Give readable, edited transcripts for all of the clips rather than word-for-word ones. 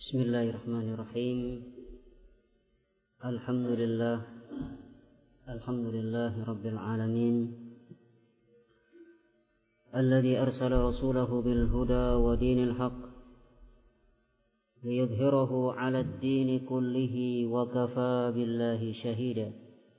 Bismillahirrahmanirrahim. Alhamdulillah rabbil alamin. Alladzi arsala rasulahu bil huda wa dinil haqq liyudhhirahu 'ala ad-din kullihi wa kafaa billahi shahida.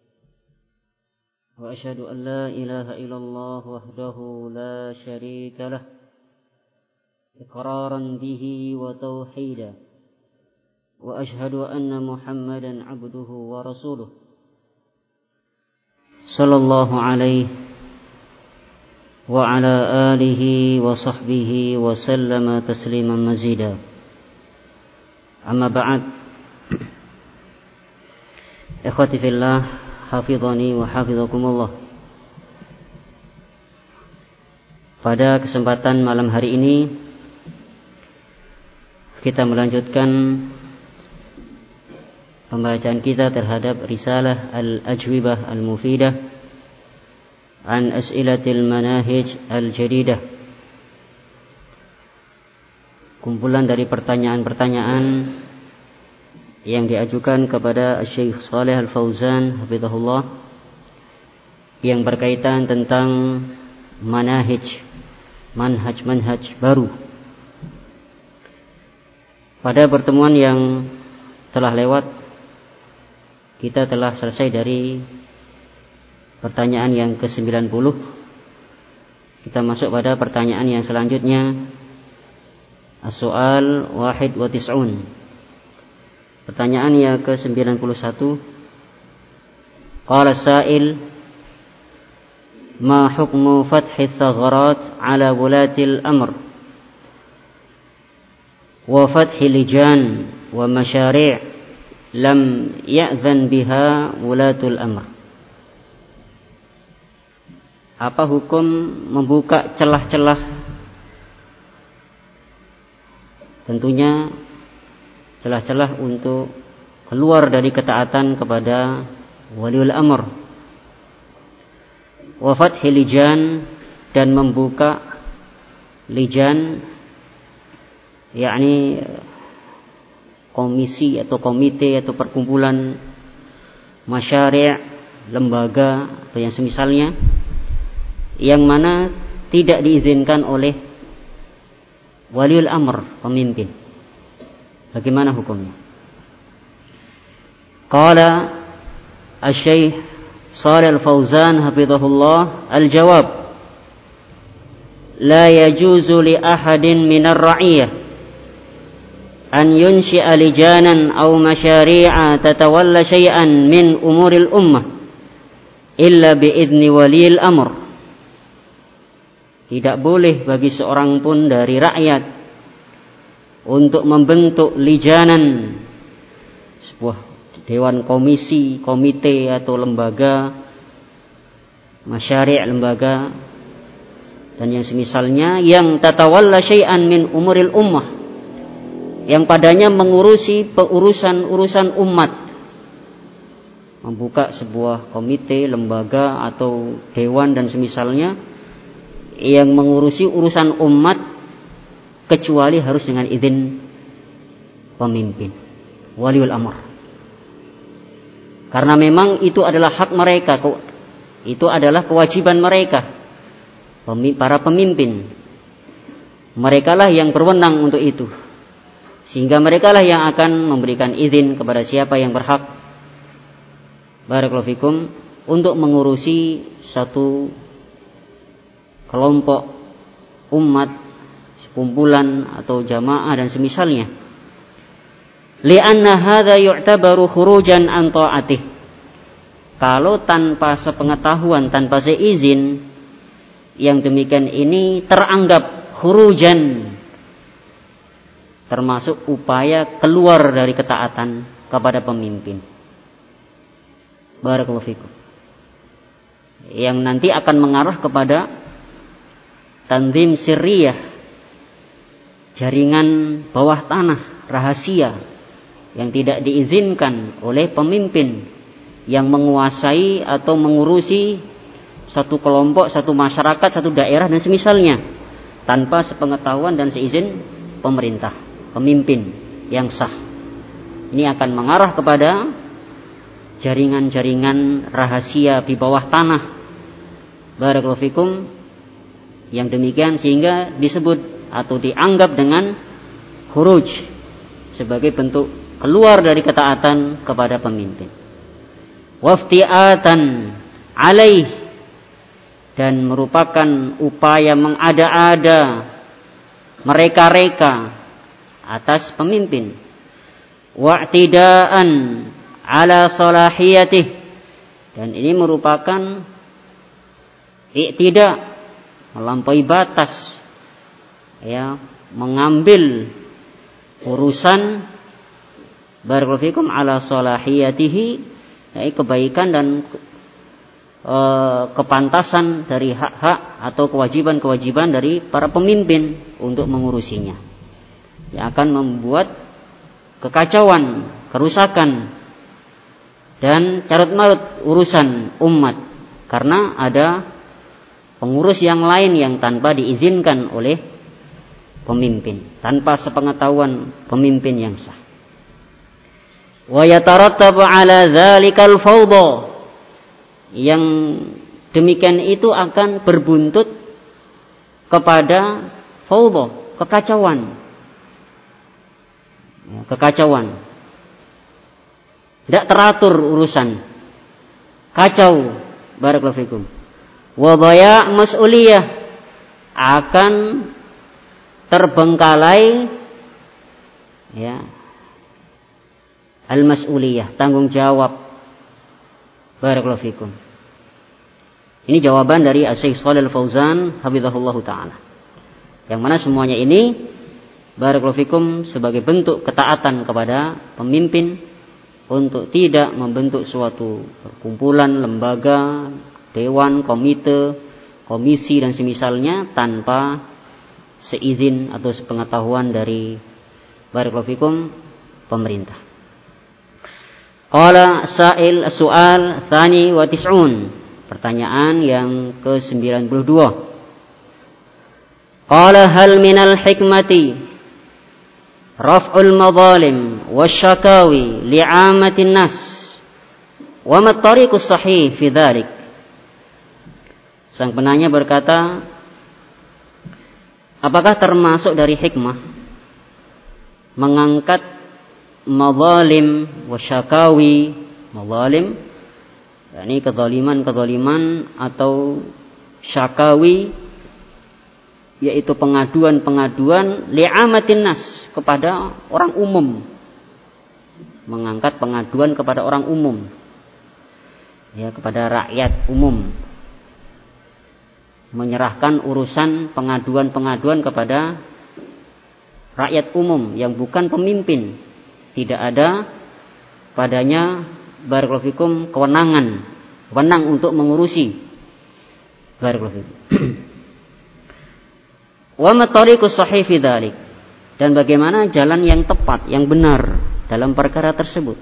Wa asyhadu an la ilaha illallah wahdahu la syarika lah iqraran bihi wa tauhida. Wa asyhadu anna Muhammadan 'abduhu wa rasuluh sallallahu alaihi wa ala alihi wa sahbihi wa sallama tasliman mazida. Amma ba'd. Ikhwati fillah, hafizani wa hafizakumullah. Pada kesempatan malam hari ini kita melanjutkan pembacaan kita terhadap risalah Al-Ajwibah Al-Mufidah an As'ilatil Manahij Al-Jadidah, kumpulan dari pertanyaan-pertanyaan yang diajukan kepada Syekh Shalih Al-Fauzan hafizahullah yang berkaitan tentang manhaj baru. Pada pertemuan yang telah lewat kita telah selesai dari pertanyaan yang ke-90. Kita masuk pada pertanyaan yang selanjutnya, As-Soal Wahid wa Tis'un. Pertanyaan yang ke-91. Qala as-sa'il, ma hukmu fathi thagharat ala wulatil amr wa fathi lijan wa masyari' lam ya'zan biha wulatul amr. Apa hukum membuka celah-celah, tentunya celah-celah untuk keluar dari ketaatan kepada waliul amr, wa fathi lijan, dan membuka lijan, yakni komisi atau komite atau perkumpulan, masyari', lembaga atau yang semisalnya, yang mana tidak diizinkan oleh waliul amr, pemimpin. Bagaimana hukumnya? Qala Asy-Syaikh Shalih Al-Fauzan hafizahullah, al-jawab, la yajuzu li ahadin minar ra'iyah an yunshi'a lijanan aw masyari'a tatawalla syai'an min umuril ummah illa bi'izni waliyil amr. Tidak boleh bagi seorang pun dari rakyat untuk membentuk lijanan, sebuah dewan komisi, komite atau lembaga, masyari', lembaga dan yang semisalnya, yang tatawalla syai'an min umuril ummah, yang padanya mengurusi urusan umat, membuka sebuah komite, lembaga atau dewan dan semisalnya yang mengurusi urusan umat, kecuali harus dengan izin pemimpin, waliul amr. Karena memang itu adalah hak mereka, itu adalah kewajiban mereka, para pemimpin. Merekalah yang berwenang untuk itu, sehingga merekalah yang akan memberikan izin kepada siapa yang berhak, barakallahu fikum, untuk mengurusi satu kelompok umat, sekumpulan atau jamaah dan semisalnya. Li'anna hadza yu'tabaru khurujan an ta'atih. Kalau tanpa sepengetahuan, tanpa seizin, yang demikian ini teranggap khurujan, termasuk upaya keluar dari ketaatan kepada pemimpin. Barakallahu fikum. Yang nanti akan mengarah kepada tanzim sirriyah, jaringan bawah tanah rahasia yang tidak diizinkan oleh pemimpin yang menguasai atau mengurusi satu kelompok, satu masyarakat, satu daerah dan semisalnya, tanpa sepengetahuan dan seizin pemerintah, pemimpin yang sah. Ini akan mengarah kepada jaringan-jaringan rahasia di bawah tanah. Barakallahu fikum. Yang demikian sehingga disebut atau dianggap dengan khuruj sebagai bentuk keluar dari ketaatan kepada pemimpin. Wafti'atan alaih, dan merupakan upaya mengada-ada, mereka-reka atas pemimpin. Wa'tidaan ala salahiyatih, dan ini merupakan i'tida, melampaui batas, ya, mengambil urusan barakallahu fikum ala salahiyatihi, ya, kebaikan dan kepantasan dari hak-hak atau kewajiban-kewajiban dari para pemimpin untuk mengurusinya, yang akan membuat kekacauan, kerusakan dan carut marut urusan umat karena ada pengurus yang lain yang tanpa diizinkan oleh pemimpin, tanpa sepengetahuan pemimpin yang sah. Wa yatarattabu ala dzalikal fawdha, yang demikian itu akan berbuntut kepada fawdha, kekacauan. Ya, kekacauan. Tidak teratur urusan. Kacau, barakallahu fikum. Wa dhaya' mas'uliyah, akan terbengkalai, ya, al-mas'uliyah, tanggung jawab. Barakallahu fikum. Ini jawaban dari Syekh Shalih Al-Fauzan hafizahullah taala. Yang mana semuanya ini barakallahu fikum sebagai bentuk ketaatan kepada pemimpin untuk tidak membentuk suatu perkumpulan, lembaga, dewan, komite, komisi dan semisalnya tanpa seizin atau sepengetahuan dari barakallahu fikum pemerintah. Qala sa'il as-su'al tsani wa tis'un, pertanyaan yang ke-92. Qala hal minal hikmati raf'ul madzalim wasyakawi li'amatin nas wa ma tariqus sahih fi dzalik. Sang penanya berkata, apakah termasuk dari hikmah mengangkat madzalim wasyakawi, madzalim yakni kezaliman atau syakawi yaitu pengaduan-pengaduan li'amatin nas, kepada orang umum, mengangkat pengaduan kepada orang umum, ya, kepada rakyat umum, menyerahkan urusan pengaduan-pengaduan kepada rakyat umum yang bukan pemimpin, tidak ada padanya barakallahu fikum wewenang untuk mengurusi. Barakallahu fikum. Wa ma tariqus sahih fi dzalik, dan bagaimana jalan yang tepat, yang benar dalam perkara tersebut.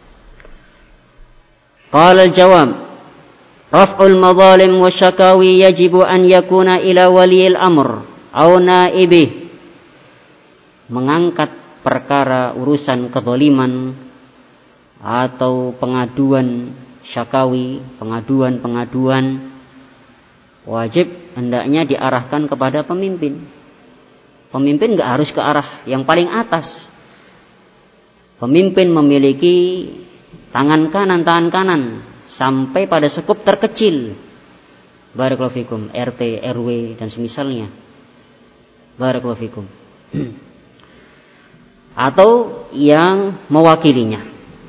Qala al-jawab, raf'ul madzalim wasyakawi yajibu an yakuna ila waliyil amr aw naibih. Mengangkat perkara urusan kezaliman atau pengaduan syakawi, pengaduan wajib hendaknya diarahkan kepada pemimpin. Pemimpin enggak harus ke arah yang paling atas. Pemimpin memiliki tangan kanan sampai pada sekup terkecil. Barakallahu fikum, RT, RW dan semisalnya. Barakallahu fikum. Atau yang mewakilinya.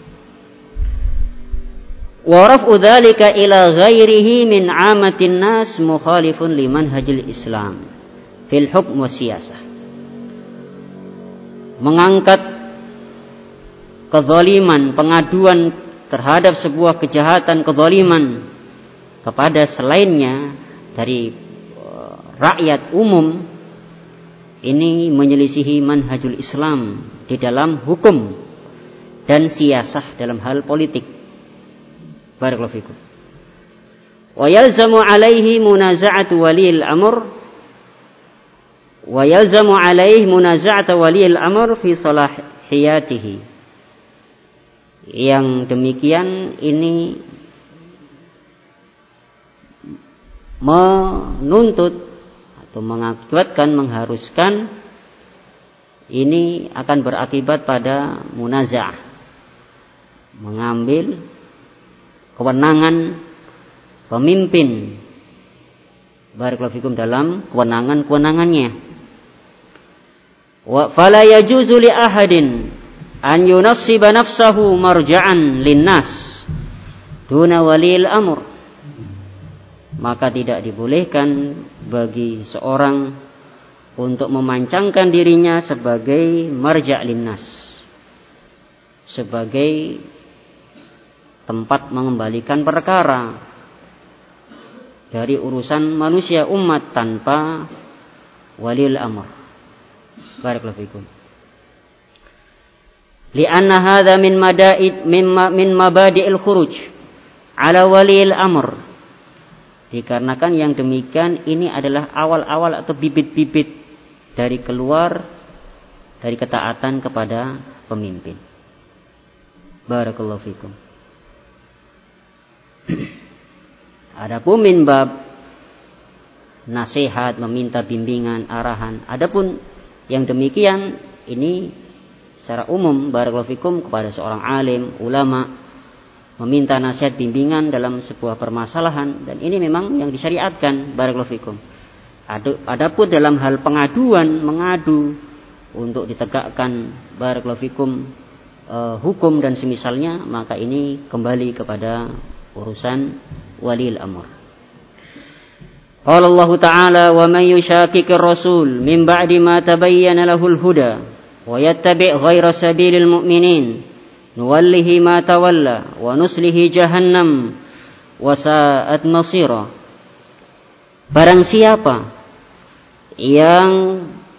Wa raf'u dzalika ila ghairihi min 'amatin nas mukhalifun liman hajil Islam fil hukm wa siyasah. Mengangkat kezaliman, pengaduan terhadap sebuah kejahatan kezaliman kepada selainnya dari rakyat umum, ini menyelisihi manhajul Islam di dalam hukum dan siyasah dalam hal politik. Barakallahu fikum. Wa yalzamu alaihi munaza'atu waliyil amr wa yalzamu alaihi munaza'atu waliyil amr fi udhiyatihi. Yang demikian ini menuntut atau mengakibatkan, mengharuskan, ini akan berakibat pada munaza'ah, mengambil kewenangan pemimpin barakallahu fikum dalam kewenangan-kewenangannya. Wa fala yajuzu li ahadin an yunassiba nafsahu marja'an linnas duna walil amr. Maka tidak dibolehkan bagi seorang untuk memancangkan dirinya sebagai marja' linnas, sebagai tempat mengembalikan perkara dari urusan manusia umat tanpa walil amr. Barakallahu fikum. Li'anna hadza min mabadi'il khuruj ala walil amr. Dikarenakan yang demikian ini adalah awal-awal atau bibit-bibit dari keluar dari ketaatan kepada pemimpin. Barakallahu fikum. Adapun min bab nasihat, meminta bimbingan, arahan. Adapun yang demikian ini secara umum barakallahu fikum kepada seorang alim, ulama, meminta nasihat bimbingan dalam sebuah permasalahan, dan ini memang yang disyariatkan barakallahu fikum. Adapun dalam hal pengaduan, mengadu untuk ditegakkan barakallahu fikum hukum dan semisalnya, maka ini kembali kepada urusan walil amr. Qala Allah Ta'ala wa man yushaqiqir rasul min ba'di ma tabayyana lahul huda wa yattabi' ghayra sabilil mu'minin nuwallihi ma tawalla wa nuslihi jahannam wa sa'at masira. Barang siapa yang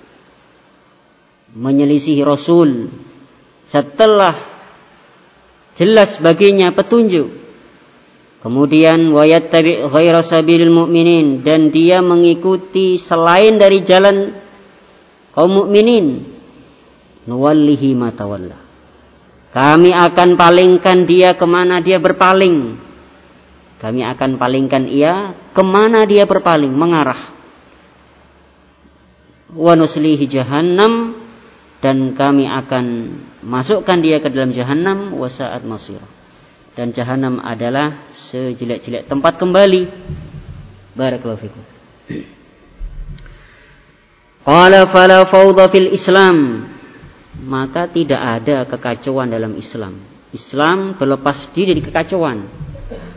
menyelisihi Rasul setelah jelas baginya petunjuk, kemudian wa yattabi' ghaira sabilil mu'minin, dan dia mengikuti selain dari jalan kaum mukminin, nuwallihi ma tawalla, kami akan palingkan dia kemana dia berpaling. Kami akan palingkan ia kemana dia berpaling, mengarah. Wa nuslihi jahannam, dan kami akan masukkan dia ke dalam jahannam, wa sa'at masir, dan jahannam adalah sejelek-jelek tempat kembali. Barakallahu fikum. Qala fala fawda fil Islam, maka tidak ada kekacauan dalam Islam. Islam berlepas diri dari kekacauan.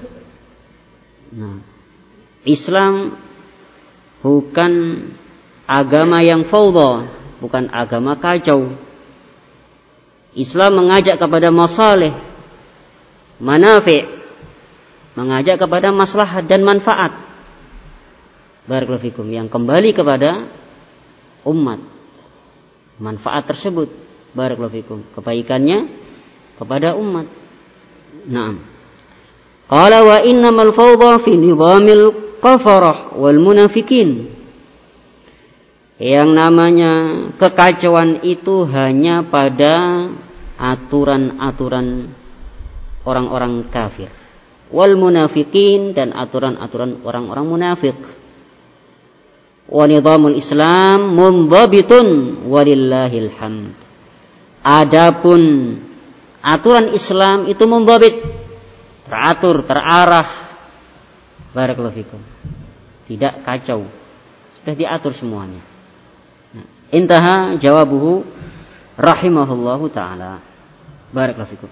Nah, Islam bukan agama yang fawda, bukan agama kacau. Islam mengajak kepada masalih, manafi', mengajak kepada maslahat dan manfaat. Barakallahu fikum, yang kembali kepada umat. Manfaat tersebut, barakallahu fikum, kebaikannya kepada umat. Naam. Qala wa innamal fawda fi nizamil kafarah wal munafikin. Yang namanya kekacauan itu hanya pada aturan-aturan orang-orang kafir, wal munafikin, dan aturan-aturan orang-orang munafik. Wa nizamul Islam mundhabitun walillahil hamd. Adapun aturan Islam itu mundhabit, teratur, terarah. Barakallahu fikum. Tidak kacau. Sudah diatur semuanya. Nah, intaha jawabuhu rahimahullahu ta'ala. Barakallahu fikum.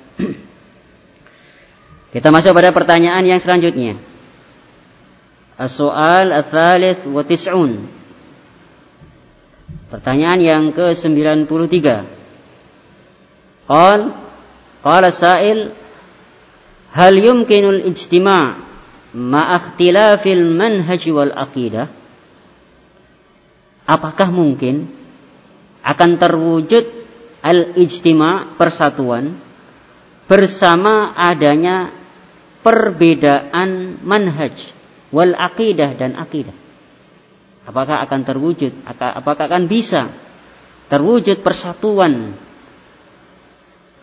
Kita masuk pada pertanyaan yang selanjutnya. As-soal ats-tsalits wa tis'un. Pertanyaan yang ke-93. Qala sa'il, hal yumkinul ijtima' ma'akhtilafil manhaj wal aqidah? Apakah mungkin akan terwujud al-ijtima', persatuan, bersama adanya perbedaan manhaj wal aqidah dan aqidah? Apakah akan terwujud? Apakah akan bisa terwujud persatuan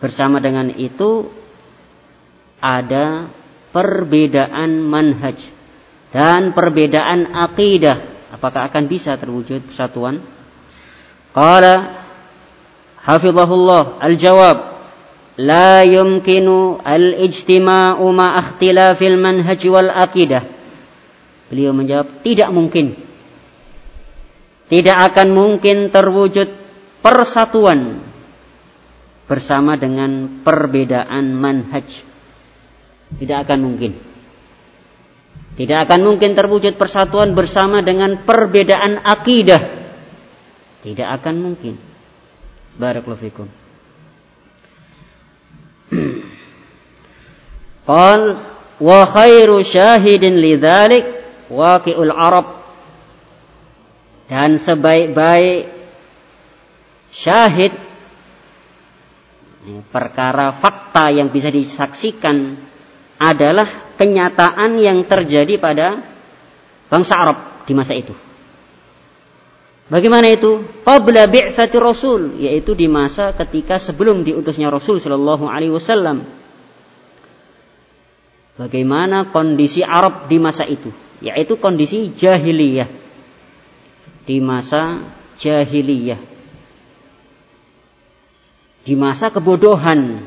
bersama dengan itu ada perbedaan manhaj dan perbedaan akidah. Apakah akan bisa terwujud persatuan? Qala hafizahullah, al-jawab la yumkinu al-ijtima'u ma ikhtilafil manhaj wal aqidah. Beliau menjawab, tidak mungkin. Tidak akan mungkin terwujud persatuan bersama dengan perbedaan manhaj. Tidak akan mungkin. Tidak akan mungkin terwujud persatuan bersama dengan perbedaan akidah. Tidak akan mungkin. Barakallahu fikum. Qal wa khairu syahidin lidzalik waqi'ul Arab. Dan sebaik-baik syahid, perkara fakta yang bisa disaksikan adalah kenyataan yang terjadi pada bangsa Arab di masa itu. Bagaimana itu? Qabla bi'tsati Rasul, yaitu di masa ketika sebelum diutusnya Rasul sallallahu alaihi wasallam. Bagaimana kondisi Arab di masa itu? Yaitu kondisi jahiliyah. Di masa jahiliyah. Di masa kebodohan.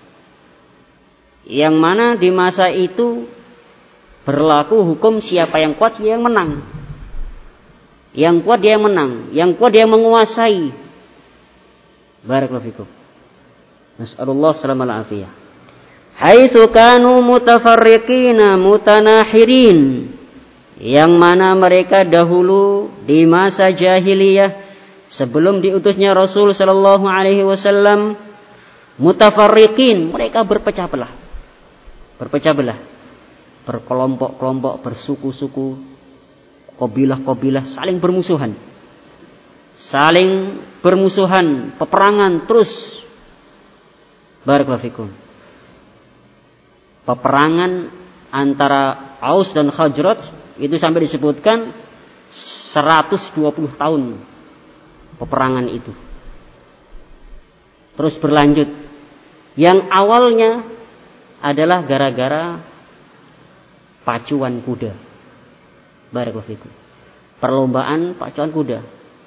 Yang mana di masa itu berlaku hukum siapa yang kuat dia yang menang. Yang kuat dia yang menang, yang kuat dia yang menguasai. Barakallahu fikum. Nas'alullah salamal afiyah. Haitsu kanu mutafarriqina mutanahirin. Yang mana mereka dahulu di masa jahiliyah sebelum diutusnya Rasul sallallahu alaihi wasallam mutafarriqin, mereka berpecah belah. Berpecah belah. Berkelompok-kelompok, bersuku-suku, kabilah-kabilah saling bermusuhan. Saling bermusuhan, peperangan terus. Barakallahu fikum. Peperangan antara Aus dan Khazraj itu sampai disebutkan 120 tahun peperangan itu. Terus berlanjut. Yang awalnya adalah gara-gara pacuan kuda. Barakallahu fikum. Perlombaan pacuan kuda.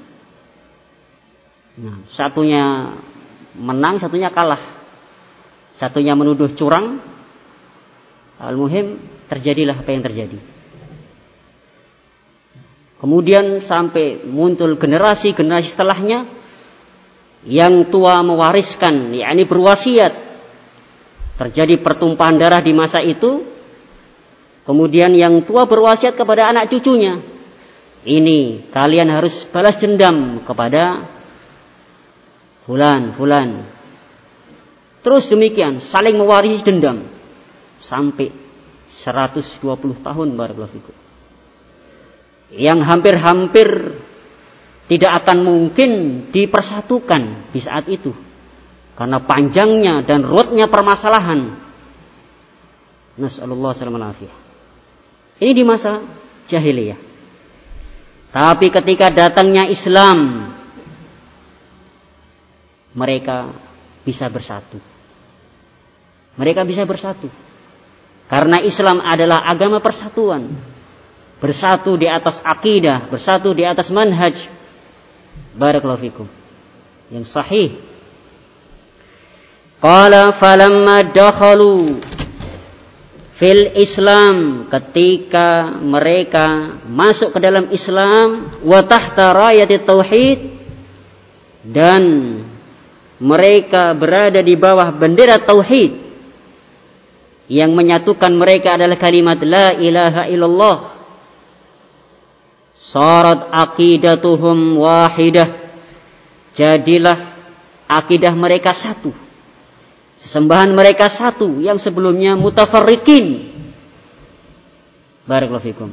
Nah, satunya menang, satunya kalah. Satunya menuduh curang. Al-muhim terjadilah apa yang terjadi. Kemudian sampai muncul generasi-generasi setelahnya yang tua mewariskan, yakni berwasiat. Terjadi pertumpahan darah di masa itu. Kemudian yang tua berwasiat kepada anak cucunya. Ini kalian harus balas dendam kepada fulan. Terus demikian saling mewarisi dendam sampai 120 tahun barakallahu fikum. Yang hampir-hampir tidak akan mungkin dipersatukan di saat itu karena panjangnya dan ruwetnya permasalahan. Nas'alullah salamal afiyah. Ini di masa jahiliyah. Tapi ketika datangnya Islam, mereka bisa bersatu. Mereka bisa bersatu. Karena Islam adalah agama persatuan. Bersatu di atas akidah, bersatu di atas manhaj. Barakallahu fikum. Yang sahih. Qala falamma dakhalu fil Islam, ketika mereka masuk ke dalam Islam, wa tahta rayati tauhid, dan mereka berada di bawah bendera tauhid yang menyatukan mereka adalah kalimat la ilaha illallah. Sarat aqidatuhum wahidah, jadilah akidah mereka satu, sesembahan mereka satu, yang sebelumnya mutafarriqin. Barakallahu fikum.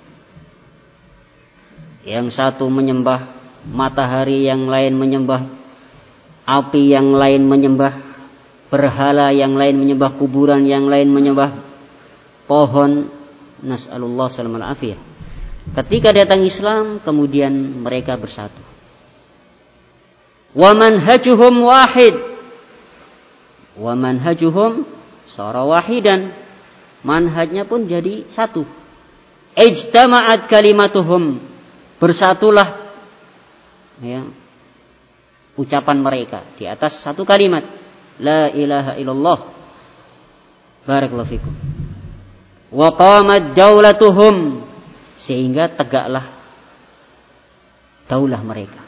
Yang satu menyembah matahari, yang lain menyembah api, yang lain menyembah berhala, yang lain menyembah kuburan, yang lain menyembah pohon. Nas'alullah salamal afiyah. Ketika datang Islam, kemudian mereka bersatu. Wa manhajuhum wahid, Wa manhajuhum sara wahidan. Manhajnya pun jadi satu. Ijtama'at kalimatuhum. Bersatulah ya, ucapan mereka di atas satu kalimat. La ilaha illallah. Barakallahu fikum. Wa qamat daulatuhum. Sehingga tegaklah daulah mereka.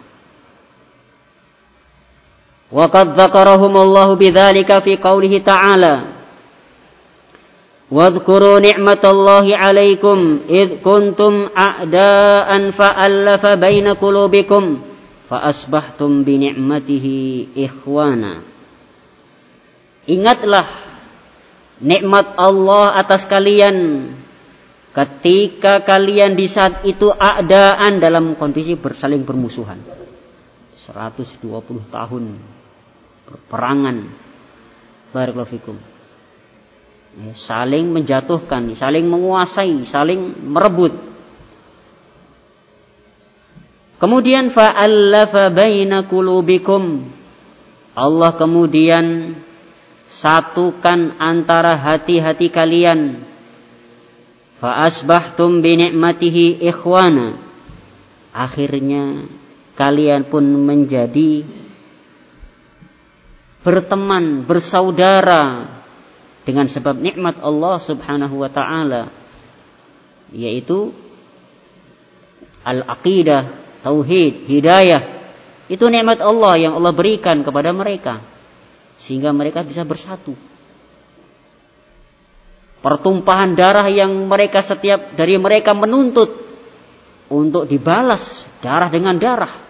Wa qad dzakarahumullahu bidzalika fi qoulihi ta'ala. Wadhkuru ni'matallahi 'alaikum id kuntum a'daan fa'alafa baina qulubikum fa asbahtum bi ni'matihi ikhwana. Ingatlah nikmat Allah atas kalian ketika kalian di saat itu a'daan dalam kondisi saling bermusuhan. 120 tahun perperangan. Barakallahu fikum. Saling menjatuhkan, saling menguasai, saling merebut. Kemudian fa'allafa baina qulubikum. Allah kemudian satukan antara hati-hati kalian. Fa asbahtum bi ni'matihi ikhwana. Akhirnya kalian pun menjadi berteman, bersaudara dengan sebab nikmat Allah Subhanahu wa taala, yaitu al-aqidah, tauhid, hidayah. Itu nikmat Allah yang Allah berikan kepada mereka sehingga mereka bisa bersatu. Pertumpahan darah yang mereka setiap dari mereka menuntut untuk dibalas darah dengan darah.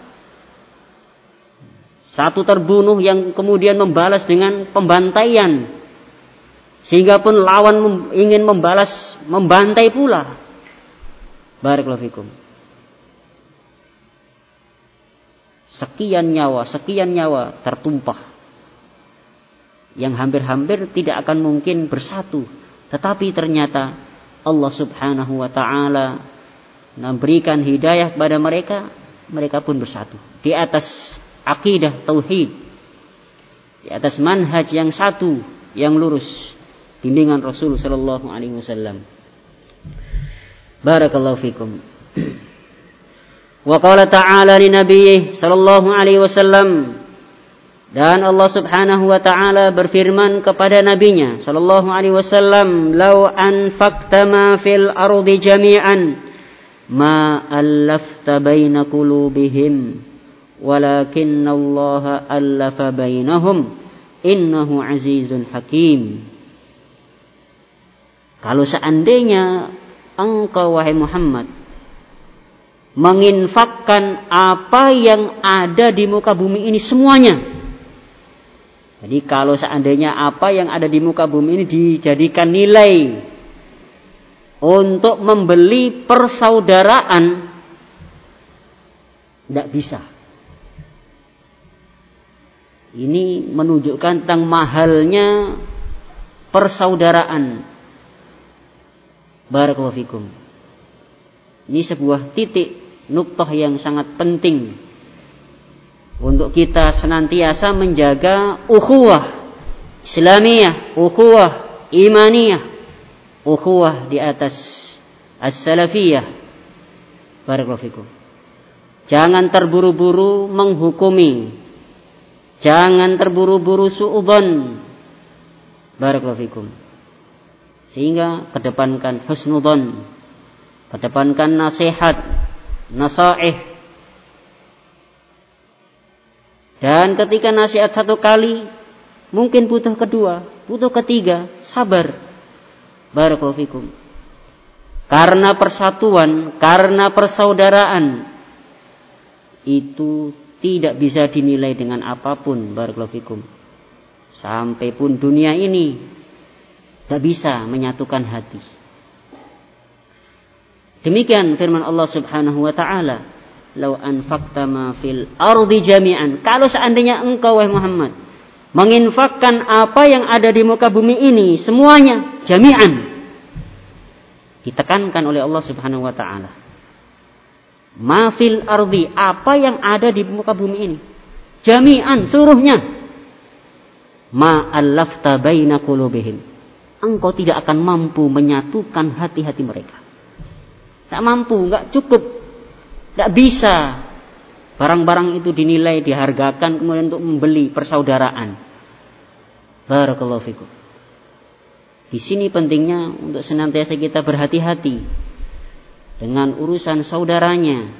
Satu terbunuh yang kemudian membalas dengan pembantaian. Sehingga pun lawan ingin membalas, membantai pula. Barakallahu fikum. Sekian nyawa tertumpah. Yang hampir-hampir tidak akan mungkin bersatu. Tetapi ternyata Allah Subhanahu wa ta'ala memberikan hidayah kepada mereka. Mereka pun bersatu. Di atas akidah tauhid. Di atas manhaj yang satu, yang lurus. Bimbingan Rasul sallallahu alaihi wasallam. Barakallahu fikum. Wa qala ta'ala li nabiyhi sallallahu alaihi wasallam, dan Allah Subhanahu wa taala berfirman kepada nabinya sallallahu alaihi wasallam, "Lau anfaqta ma fil ardi jami'an ma allafta baina qulubihim walakinnallaha allafa bainahum innahu azizun hakim." Kalau seandainya engkau wahai Muhammad menginfakkan apa yang ada di muka bumi ini semuanya. Jadi kalau seandainya apa yang ada di muka bumi ini dijadikan nilai untuk membeli persaudaraan, tidak bisa. Ini menunjukkan tentang mahalnya persaudaraan. Barakallahu fikum. Ini sebuah titik nuktah yang sangat penting untuk kita senantiasa menjaga ukhuwah Islamiyah, ukhuwah imaniyah, ukhuwah di atas as-salafiyah. Barakallahu fikum. Jangan terburu-buru menghukumi. Jangan terburu-buru su'udzon. Barakallahu fikum. Sehingga kedepankan husnudzon, kedepankan nasihat, nasaih. Dan ketika nasihat satu kali, mungkin butuh kedua, butuh ketiga, sabar. Barakallahu fikum. Karena persatuan, karena persaudaraan, itu tidak bisa dinilai dengan apapun. Barakallahu fikum. Sampai pun dunia ini tidak bisa menyatukan hati. Demikian firman Allah Subhanahu wa taala, "Lau anfaqta ma fil ardi jami'an." Kalau seandainya engkau wahai Muhammad menginfakkan apa yang ada di muka bumi ini semuanya, jami'an. Ditekankan oleh Allah Subhanahu wa taala. Ma fil ardi, apa yang ada di muka bumi ini. Jami'an, seluruhnya. ma allafta baina qulubihim. Engkau tidak akan mampu menyatukan hati-hati mereka. Tak mampu, enggak cukup. Enggak bisa. Barang-barang itu dinilai, dihargakan kemudian untuk membeli persaudaraan. Barakallahu fikum. Di sini pentingnya untuk senantiasa kita berhati-hati dengan urusan saudaranya.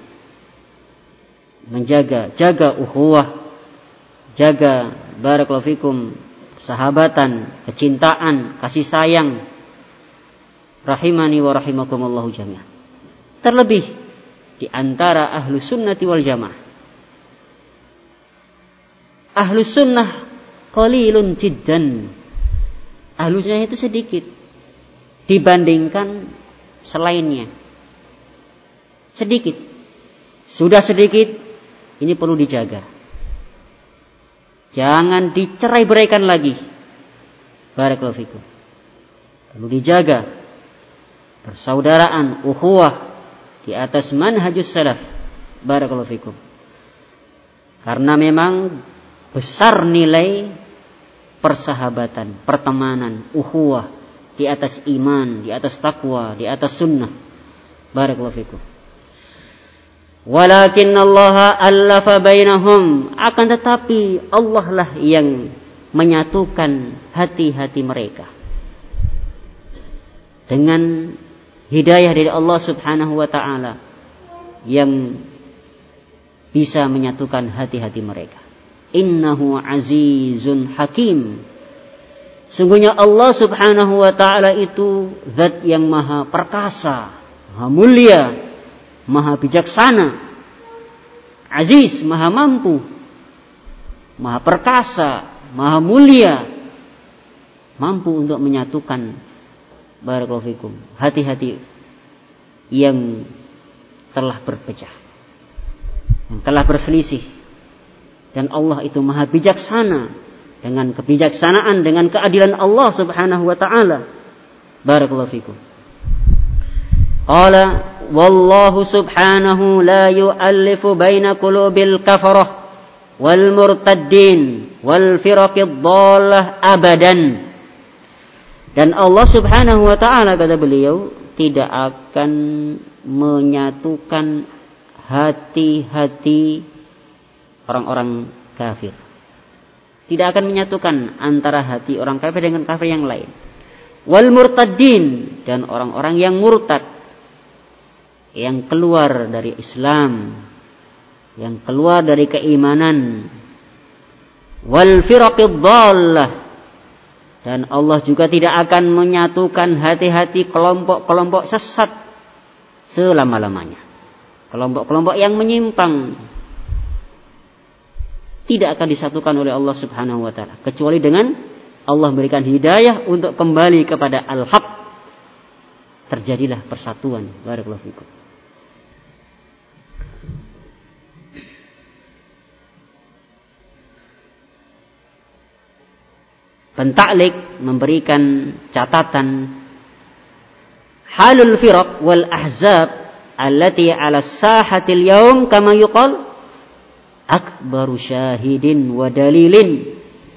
Jaga ukhuwah, jaga barakallahu fikum sahabatan, kecintaan, kasih sayang. Rahimani wa rahimakumullahu jami'an. Terlebih di antara ahlu sunnati wal jamaah. Ahlu sunnah qalilun jiddan. Ahlu sunnah itu sedikit dibandingkan selainnya. Sedikit. Sudah sedikit, ini perlu dijaga. Jangan dicerai-beraikan lagi. Barakallahu fikum. Perlu dijaga persaudaraan, ukhuwah di atas manhajus salaf. Barakallahu fikum. Karena memang besar nilai persahabatan, pertemanan, ukhuwah di atas iman, di atas takwa, di atas sunnah. Barakallahu fikum. Walakin Allah allafa bainahum, akan tetapi Allah lah yang menyatukan hati-hati mereka dengan hidayah dari Allah Subhanahu wa taala yang bisa menyatukan hati-hati mereka. Innahu azizun hakim. Sungguhnya Allah Subhanahu wa taala itu zat yang maha perkasa, maha mulia, maha bijaksana. Aziz, maha mampu, maha perkasa, maha mulia, mampu untuk menyatukan barakallahu fikum hati-hati yang telah berpecah, yang telah berselisih. Dan Allah itu maha bijaksana, dengan kebijaksanaan, dengan keadilan Allah Subhanahu wa taala. Barakallahu fikum. Qala wallahu subhanahu la yu'allifu baina qulubil kafarah wal murtaddin wal firaqid dhallah abadan. Dan Allah Subhanahu wa taala, kata beliau, tidak akan menyatukan hati-hati orang-orang kafir. Tidak akan menyatukan antara hati orang kafir dengan kafir yang lain. Wal murtaddin, dan orang-orang yang murtad, yang keluar dari Islam, yang keluar dari keimanan. Wal firaqid dhallah, dan Allah juga tidak akan menyatukan hati-hati kelompok-kelompok sesat selama-lamanya. Kelompok-kelompok yang menyimpang tidak akan disatukan oleh Allah Subhanahu wa taala kecuali dengan Allah memberikan hidayah untuk kembali kepada al-haq. Terjadilah persatuan. Barakallahu fikum. Pentaklik memberikan catatan halul firaq wal ahzab allati ala sahatil yaum kama yuqal akbaru syahidin wa dalilin.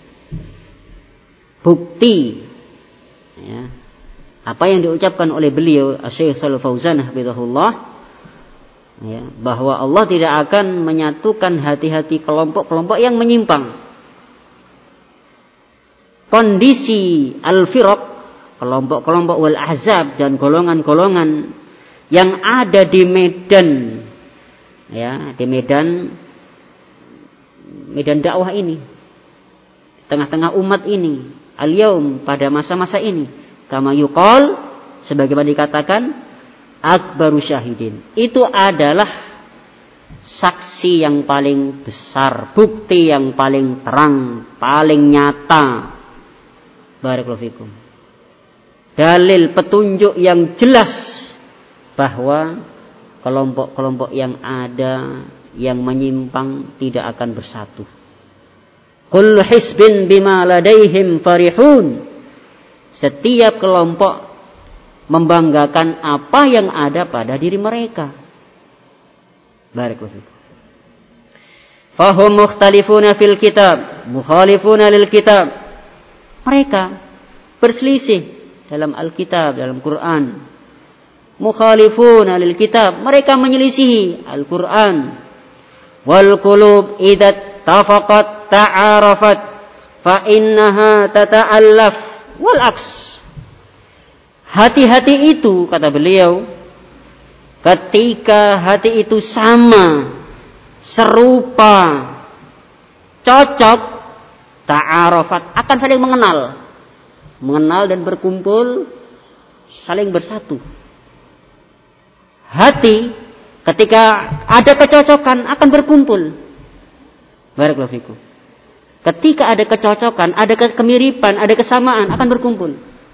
Bukti ya, apa yang diucapkan oleh beliau Syekh Shalih Fauzan hafizahullah ya, bahwa Allah tidak akan menyatukan hati-hati kelompok-kelompok yang menyimpang. Kondisi al-firaq, kelompok-kelompok wal ahzab, dan golongan-golongan yang ada di medan ya, di medan dakwah ini, tengah-tengah umat ini, al-yaum, pada masa-masa ini, kama yuqal, sebagaimana dikatakan, akbaru syahidin, itu adalah saksi yang paling besar, bukti yang paling terang, paling nyata. Barakallahu fikum. Dalil petunjuk yang jelas bahwa kelompok-kelompok yang ada yang menyimpang tidak akan bersatu. Kullu hisbin bima ladaihim farihun. Setiap kelompok membanggakan apa yang ada pada diri mereka. Barakallahu fikum. Fahum mukhtalifuna fil kitab, mukhalifuna lil kitab. Mereka berselisih dalam Alkitab, dalam Quran. Mukhalifuna lil kitab, mereka menyelisihi Al-Quran. Wal qulub idza tafaqat ta'arafat fa innaha tata'allaf wal aks. Hati-hati itu, kata beliau, ketika hati itu sama, serupa, cocok, ta'arafat, akan saling mengenal dan berkumpul, saling bersatu. Hati ketika ada kecocokan akan berkumpul. Barakallahu fikum. Ketika ada kecocokan, ada kemiripan, ada kesamaan, akan berkumpul.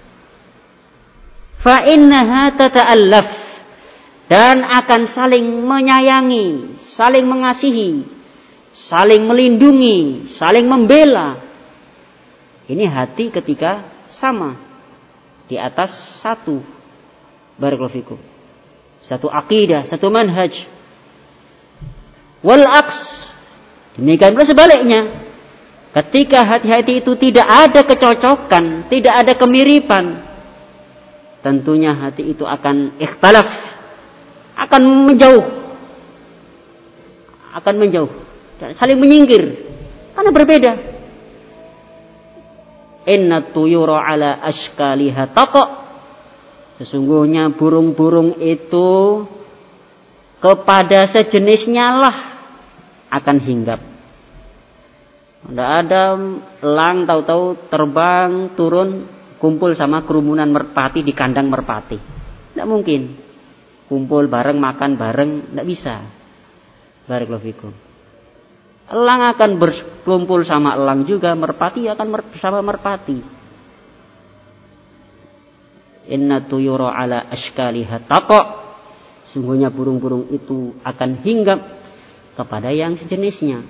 Fa innaha tata'allaf, dan akan saling menyayangi, saling mengasihi, saling melindungi, saling membela. Ini hati ketika sama di atas satu. Barakallahu fikum. Satu akidah, satu manhaj. Wal aks, demikian pula sebaliknya. Ketika hati-hati itu tidak ada kecocokan, tidak ada kemiripan, tentunya hati itu akan ikhtilaf, akan menjauh, dan saling menyingkir karena berbeda. Inna tuyura ala ashkaliha taqa. Sesungguhnya burung-burung itu kepada sejenisnya lah akan hinggap. Tidak ada elang tahu-tahu terbang turun kumpul sama kerumunan merpati di kandang merpati. Tidak mungkin. Kumpul bareng, makan bareng, tidak bisa. Barakallahu fikum. Elang akan berkumpul sama elang juga, merpati akan bersama merpati. Inna tuyura ala ashkaliha taqa. Sungguhnya burung-burung itu akan hinggap kepada yang sejenisnya.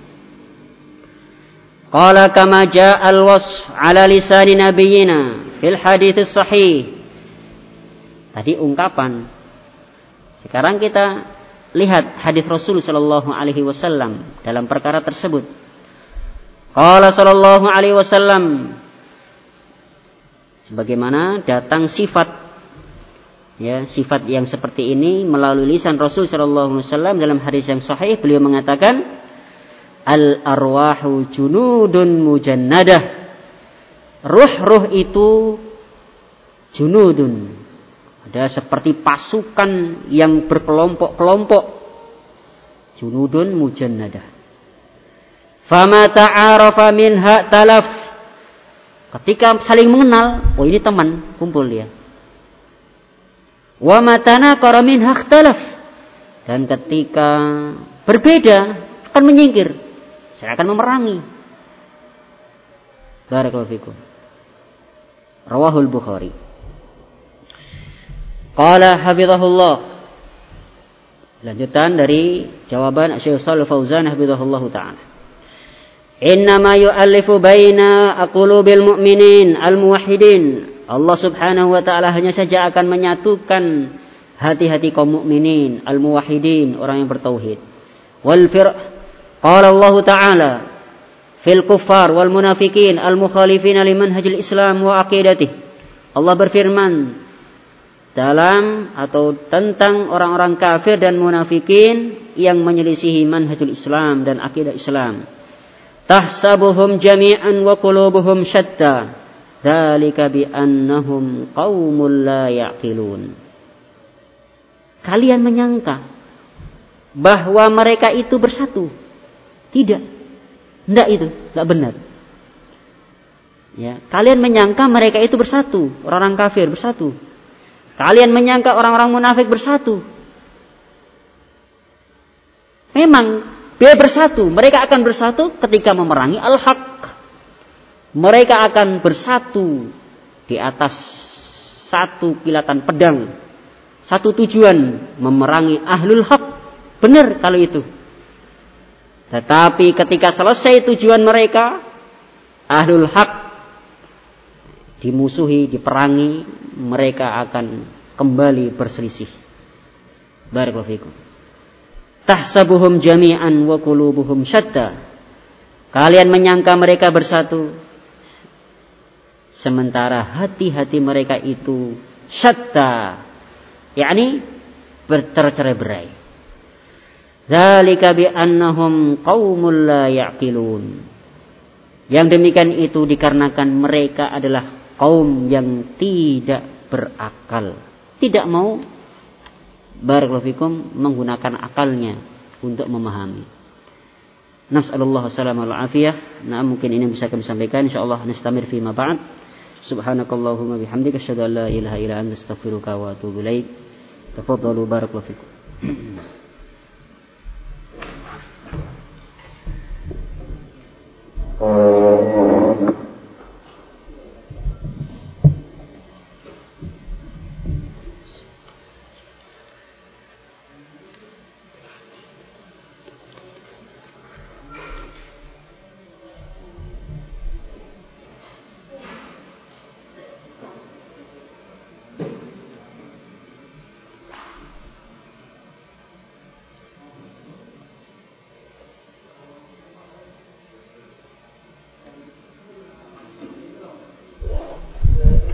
Qala kama jaa al-wasf ala lisani nabiyina fil hadits sahih. Tadi ungkapan. Sekarang kita lihat hadis Rasul sallallahu alaihi wasallam dalam perkara tersebut. Qala sallallahu alaihi wasallam, sebagaimana datang sifat, ya, sifat yang seperti ini melalui lisan Rasul sallallahu alaihi wasallam dalam hadis yang sahih. Beliau mengatakan, al arwahu junudun mujannadah. Ruh-ruh itu junudun, ada seperti pasukan yang berkelompok-kelompok. Junudun mujannadah. Fama ta'arafa minha talaf. Ketika saling mengenal, oh ini teman, kumpul dia. Wa matana qara minha ikhtalaf. Dan ketika berbeda akan menyingkir, saya akan memerangi. Barakallahu fikum. Rawahul Bukhari. Qala hafizahullah. Lanjutan dari jawaban Syekh Shalih Fauzan hafizahullah taala. Innama yu'allifu baina qulubil mu'minin al-muwahhidin. Allah Subhanahu wa taala hanya saja akan menyatukan hati-hati kaum mukminin al-muwahhidin, orang yang bertauhid. Wal qala Allah taala fil kuffar wal munafiqin al-mukhalifin liman hajil Islam wa aqidatih. Allah berfirman dalam atau tentang orang-orang kafir dan munafikin yang menyelisihi manhajul Islam dan akidah Islam. Tahsabuhum jami'an wa qulubuhum syatta. Dzalika bi annahum qaumul la ya'qilun. Kalian menyangka bahwa mereka itu bersatu. Tidak. Tidak itu, tidak benar. Ya, kalian menyangka mereka itu bersatu, orang-orang kafir bersatu. Kalian menyangka orang-orang munafik bersatu. Memang dia bersatu. Mereka akan bersatu ketika memerangi al-haq. Mereka akan bersatu di atas satu kilatan pedang, satu tujuan, memerangi ahlul haq. Benar kalau itu. Tetapi ketika selesai tujuan mereka, ahlul haq dimusuhi, diperangi, mereka akan kembali berselisih. Barakallahu fikum. Tahsabuhum jami'an wa qulubuhum syatta. Kalian menyangka mereka bersatu, sementara hati-hati mereka itu syatta, yakni bercerai-berai. Dzalika bi annahum qaumul la ya'qilun. Yang demikian itu dikarenakan mereka adalah kaum yang tidak berakal, tidak mau barakallahu fikum menggunakan akalnya untuk memahami. Nas'alullah salamal afiyah. Nah, mungkin ini bisa kami sampaikan, insyaallah nastamir fi ma ba'd. Subhanakallahumma bihamdika asyhadu an la ilaha illa anta astaghfiruka wa atubu ilaik. Tafadhalu barakallahu fikum.